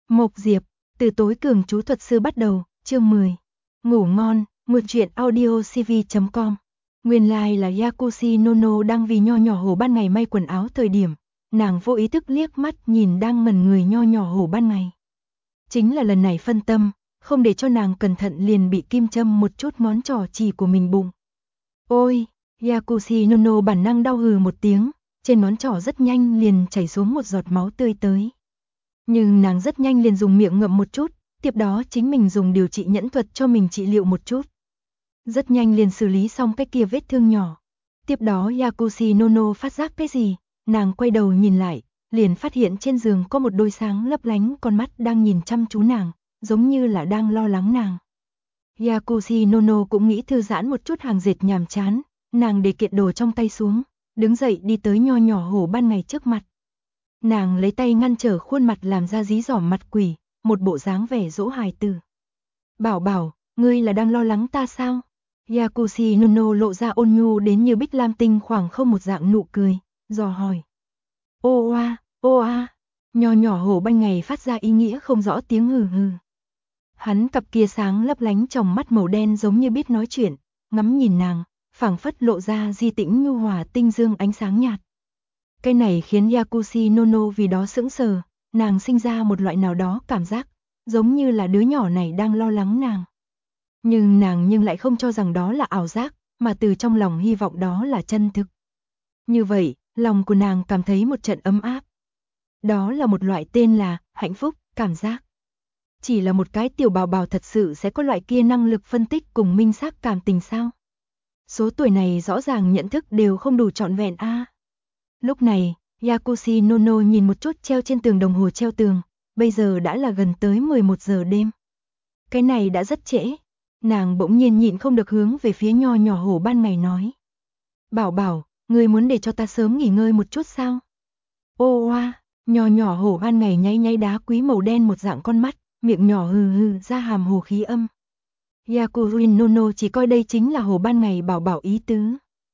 Mộc Diệp, từ tối cường chú thuật sư bắt đầu, chương 10. Ngủ ngon, một chuyện audiocv.com. Nguyên lai là Yakushi Nono đang vì nho nhỏ hổ ban ngày may quần áo thời điểm, nàng vô ý thức liếc mắt nhìn đang ngẩn người nho nhỏ hổ ban ngày. Chính là lần này phân tâm, không để cho nàng cẩn thận liền bị kim châm một chút ngón trỏ chỉ của mình bụng. Ôi, Yakushi Nono bản năng đau hừ một tiếng, trên ngón trỏ rất nhanh liền chảy xuống một giọt máu tươi tới. Nhưng nàng rất nhanh liền dùng miệng ngậm một chút, tiếp đó chính mình dùng điều trị nhẫn thuật cho mình trị liệu một chút. Rất nhanh liền xử lý xong cái kia vết thương nhỏ. Tiếp đó Yakushi Nono phát giác cái gì, nàng quay đầu nhìn lại, liền phát hiện trên giường có một đôi sáng lấp lánh con mắt đang nhìn chăm chú nàng, giống như là đang lo lắng nàng. Yakushi Nono cũng nghĩ thư giãn một chút hàng dệt nhàm chán, nàng để kiện đồ trong tay xuống, đứng dậy đi tới nho nhỏ hổ ban ngày trước mặt. Nàng lấy tay ngăn trở khuôn mặt làm ra dí dỏm mặt quỷ, một bộ dáng vẻ dỗ hài tử. Bảo bảo, ngươi là đang lo lắng ta sao? Yakushi Nono lộ ra ôn nhu đến như bích lam tinh khoảng không một dạng nụ cười, dò hỏi. Ô a, nho nhỏ hổ ban ngày phát ra ý nghĩa không rõ tiếng hừ hừ. Hắn cặp kia sáng lấp lánh tròng mắt màu đen giống như biết nói chuyện, ngắm nhìn nàng, phảng phất lộ ra di tĩnh nhu hòa tinh dương ánh sáng nhạt. Cái này khiến Yakushi Nono vì đó sững sờ, nàng sinh ra một loại nào đó cảm giác, giống như là đứa nhỏ này đang lo lắng nàng. Nhưng nàng lại không cho rằng đó là ảo giác, mà từ trong lòng hy vọng đó là chân thực. Như vậy, lòng của nàng cảm thấy một trận ấm áp. Đó là một loại tên là hạnh phúc, cảm giác. Chỉ là một cái tiểu bào bào thật sự sẽ có loại kia năng lực phân tích cùng minh xác cảm tình sao? Số tuổi này rõ ràng nhận thức đều không đủ trọn vẹn a. Lúc này, Yakushi Nono nhìn một chút treo trên tường đồng hồ treo tường, bây giờ đã là gần tới 11 giờ đêm. Cái này đã rất trễ, nàng bỗng nhiên nhịn không được hướng về phía nho nhỏ hổ ban ngày nói. Bảo bảo, ngươi muốn để cho ta sớm nghỉ ngơi một chút sao? Ô oa, nho nhỏ hổ ban ngày nháy nháy đá quý màu đen một dạng con mắt, miệng nhỏ hừ hừ ra hàm hồ khí âm. Yakushi Nono chỉ coi đây chính là hổ ban ngày bảo bảo ý tứ.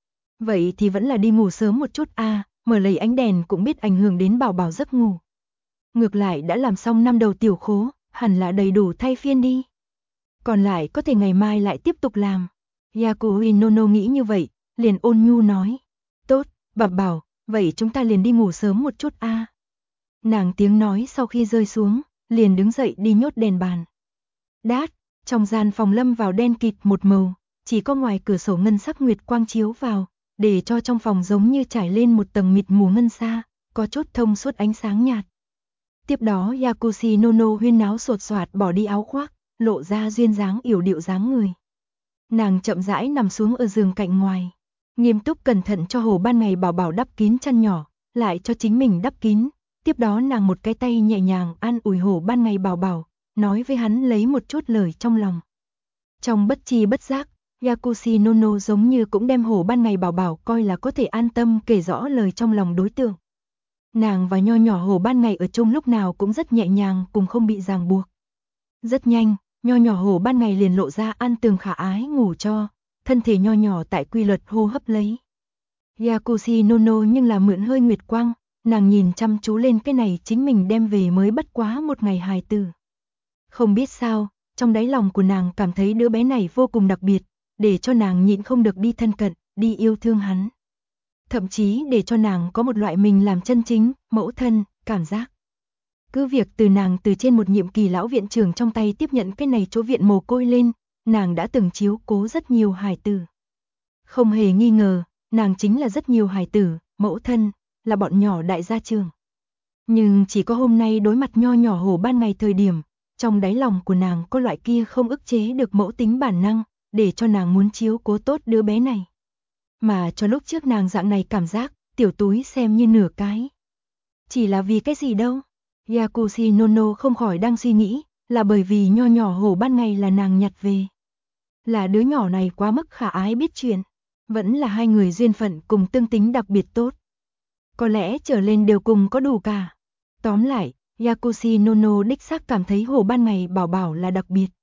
Vậy thì vẫn là đi ngủ sớm một chút a, mở lấy ánh đèn cũng biết ảnh hưởng đến bảo bảo giấc ngủ. Ngược lại đã làm xong năm đầu tiểu khố, hẳn là đầy đủ thay phiên đi. Còn lại có thể ngày mai lại tiếp tục làm. Yakushi Nono nghĩ như vậy, liền ôn nhu nói. Tốt, bảo bảo, vậy chúng ta liền đi ngủ sớm một chút a. Nàng tiếng nói sau khi rơi xuống, liền đứng dậy đi nhốt đèn bàn. Đát, trong gian phòng lâm vào đen kịt một màu, chỉ có ngoài cửa sổ ngân sắc nguyệt quang chiếu vào, để cho trong phòng giống như trải lên một tầng mịt mù ngân sa, có chút thông suốt ánh sáng nhạt. Tiếp đó Yakushi Nono huyên náo sột soạt bỏ đi áo khoác, lộ ra duyên dáng yểu điệu dáng người. Nàng chậm rãi nằm xuống ở giường cạnh ngoài, nghiêm túc cẩn thận cho hổ ban ngày bảo bảo đắp kín chăn nhỏ, lại cho chính mình đắp kín. Tiếp đó nàng một cái tay nhẹ nhàng an ủi hổ ban ngày bảo bảo, nói với hắn lấy một chút lời trong lòng. Trong bất tri bất giác, Yakushi Nono giống như cũng đem hổ ban ngày bảo bảo coi là có thể an tâm kể rõ lời trong lòng đối tượng. Nàng và nho nhỏ hổ ban ngày ở chung lúc nào cũng rất nhẹ nhàng cùng không bị ràng buộc. Rất nhanh, nho nhỏ hổ ban ngày liền lộ ra an tường khả ái ngủ cho, thân thể nho nhỏ tại quy luật hô hấp lấy. Yakushi Nono nhưng là mượn hơi nguyệt quang, nàng nhìn chăm chú lên cái này chính mình đem về mới bất quá một ngày hài tử. Không biết sao, trong đáy lòng của nàng cảm thấy đứa bé này vô cùng đặc biệt, để cho nàng nhịn không được đi thân cận, đi yêu thương hắn. Thậm chí để cho nàng có một loại mình làm chân chính, mẫu thân, cảm giác. Cứ việc từ nàng từ trên một nhiệm kỳ lão viện trưởng trong tay tiếp nhận cái này chỗ viện mồ côi lên, nàng đã từng chiếu cố rất nhiều hài tử. Không hề nghi ngờ, nàng chính là rất nhiều hài tử, mẫu thân, là bọn nhỏ đại gia trường. Nhưng chỉ có hôm nay đối mặt nho nhỏ hổ ban ngày thời điểm, trong đáy lòng của nàng có loại kia không ức chế được mẫu tính bản năng, để cho nàng muốn chiếu cố tốt đứa bé này. Mà cho lúc trước nàng dạng này cảm giác, tiểu túi xem như nửa cái. Chỉ là vì cái gì đâu? Yakushi Nono không khỏi đang suy nghĩ, là bởi vì nho nhỏ hổ ban ngày là nàng nhặt về. Là đứa nhỏ này quá mức khả ái biết chuyện, vẫn là hai người duyên phận cùng tương tính đặc biệt tốt. Có lẽ trở lên đều cùng có đủ cả. Tóm lại, Yakushi Nono đích xác cảm thấy hổ ban ngày bảo bảo là đặc biệt.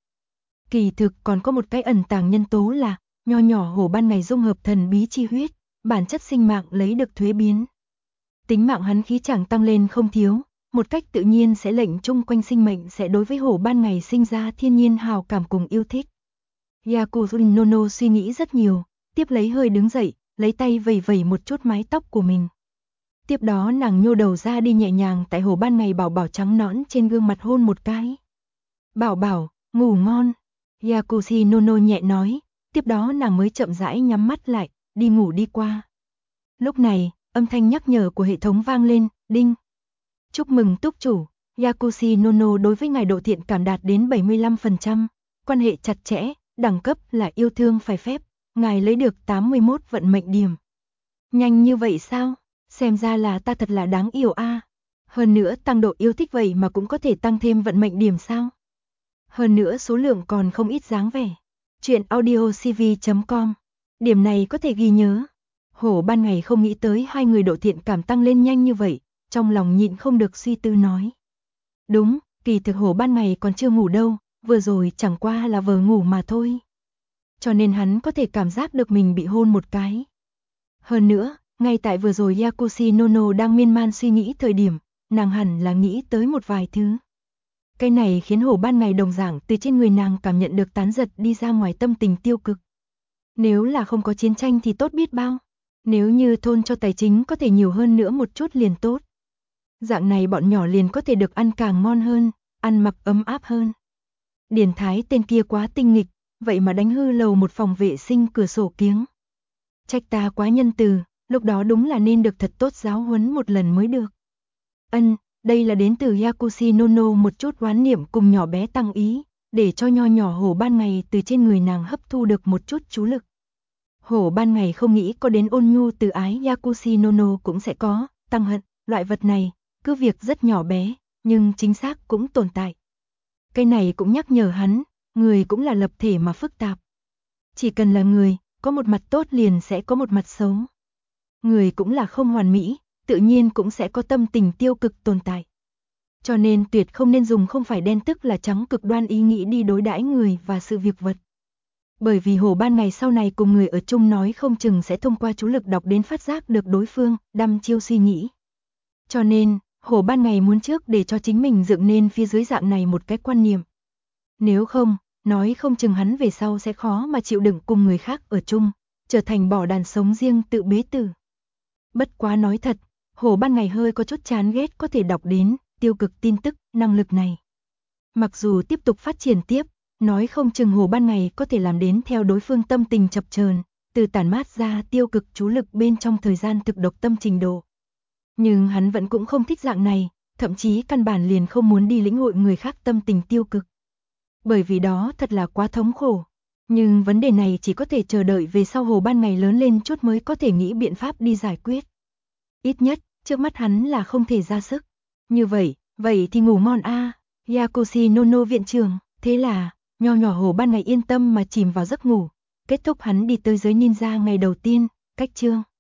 Kỳ thực còn có một cái ẩn tàng nhân tố là, nho nhỏ hổ ban ngày dung hợp thần bí chi huyết, bản chất sinh mạng lấy được thuế biến. Tính mạng hắn khí chẳng tăng lên không thiếu, một cách tự nhiên sẽ lệnh chung quanh sinh mệnh sẽ đối với hổ ban ngày sinh ra thiên nhiên hào cảm cùng yêu thích. Yakushi Nono suy nghĩ rất nhiều, tiếp lấy hơi đứng dậy, lấy tay vẩy vẩy một chút mái tóc của mình. Tiếp đó nàng nhô đầu ra đi nhẹ nhàng tại hổ ban ngày bảo bảo trắng nõn trên gương mặt hôn một cái. Bảo bảo, ngủ ngon. Yakushi Nono nhẹ nói, tiếp đó nàng mới chậm rãi nhắm mắt lại, đi ngủ đi qua. Lúc này, âm thanh nhắc nhở của hệ thống vang lên, đinh. Chúc mừng túc chủ, Yakushi Nono đối với ngài độ thiện cảm đạt đến 75%, quan hệ chặt chẽ, đẳng cấp là yêu thương phải phép, ngài lấy được 81 vận mệnh điểm. Nhanh như vậy sao? Xem ra là ta thật là đáng yêu a. Hơn nữa tăng độ yêu thích vậy mà cũng có thể tăng thêm vận mệnh điểm sao? Hơn nữa số lượng còn không ít dáng vẻ. Chuyện audiocv.com. Điểm này có thể ghi nhớ. Hổ ban ngày không nghĩ tới hai người độ thiện cảm tăng lên nhanh như vậy, trong lòng nhịn không được suy tư nói. Đúng, kỳ thực hổ ban ngày còn chưa ngủ đâu, vừa rồi chẳng qua là vừa ngủ mà thôi. Cho nên hắn có thể cảm giác được mình bị hôn một cái. Hơn nữa, ngay tại vừa rồi Yakushi Nono đang miên man suy nghĩ thời điểm, nàng hẳn là nghĩ tới một vài thứ. Cái này khiến hổ ban ngày đồng dạng từ trên người nàng cảm nhận được tán giật đi ra ngoài tâm tình tiêu cực. Nếu là không có chiến tranh thì tốt biết bao. Nếu như thôn cho tài chính có thể nhiều hơn nữa một chút liền tốt. Dạng này bọn nhỏ liền có thể được ăn càng ngon hơn, ăn mặc ấm áp hơn. Điền Thái tên kia quá tinh nghịch, vậy mà đánh hư lầu một phòng vệ sinh cửa sổ kiếng. Trách ta quá nhân từ, lúc đó đúng là nên được thật tốt giáo huấn một lần mới được. Đây là đến từ Yakushi Nono một chút oán niệm cùng nhỏ bé tăng ý, để cho nho nhỏ hổ ban ngày từ trên người nàng hấp thu được một chút chú lực. Hổ ban ngày không nghĩ có đến ôn nhu từ ái Yakushi Nono cũng sẽ có, tăng hận, loại vật này, cứ việc rất nhỏ bé, nhưng chính xác cũng tồn tại. Cái này cũng nhắc nhở hắn, người cũng là lập thể mà phức tạp. Chỉ cần là người, có một mặt tốt liền sẽ có một mặt xấu. Người cũng là không hoàn mỹ, tự nhiên cũng sẽ có tâm tình tiêu cực tồn tại. Cho nên tuyệt không nên dùng không phải đen tức là trắng cực đoan ý nghĩ đi đối đãi người và sự việc vật. Bởi vì hổ ban ngày sau này cùng người ở chung nói không chừng sẽ thông qua chú lực đọc đến phát giác được đối phương, đăm chiêu suy nghĩ. Cho nên, hổ ban ngày muốn trước để cho chính mình dựng nên phía dưới dạng này một cái quan niệm. Nếu không, nói không chừng hắn về sau sẽ khó mà chịu đựng cùng người khác ở chung, trở thành bỏ đàn sống riêng tự bế tử. Bất quá nói thật, hổ ban ngày hơi có chút chán ghét có thể đọc đến tiêu cực tin tức, năng lực này. Mặc dù tiếp tục phát triển tiếp, nói không chừng hổ ban ngày có thể làm đến theo đối phương tâm tình chập chờn, từ tản mát ra tiêu cực chú lực bên trong thời gian thực độc tâm trình độ. Nhưng hắn vẫn cũng không thích dạng này, thậm chí căn bản liền không muốn đi lĩnh hội người khác tâm tình tiêu cực. Bởi vì đó thật là quá thống khổ. Nhưng vấn đề này chỉ có thể chờ đợi về sau hổ ban ngày lớn lên chút mới có thể nghĩ biện pháp đi giải quyết. Ít nhất, trước mắt hắn là không thể ra sức. Như vậy thì ngủ ngon a. Yakushi Nono viện trưởng, thế là, nho nhỏ hổ ban ngày yên tâm mà chìm vào giấc ngủ. Kết thúc hắn đi tới giới ninja ngày đầu tiên, cách chương.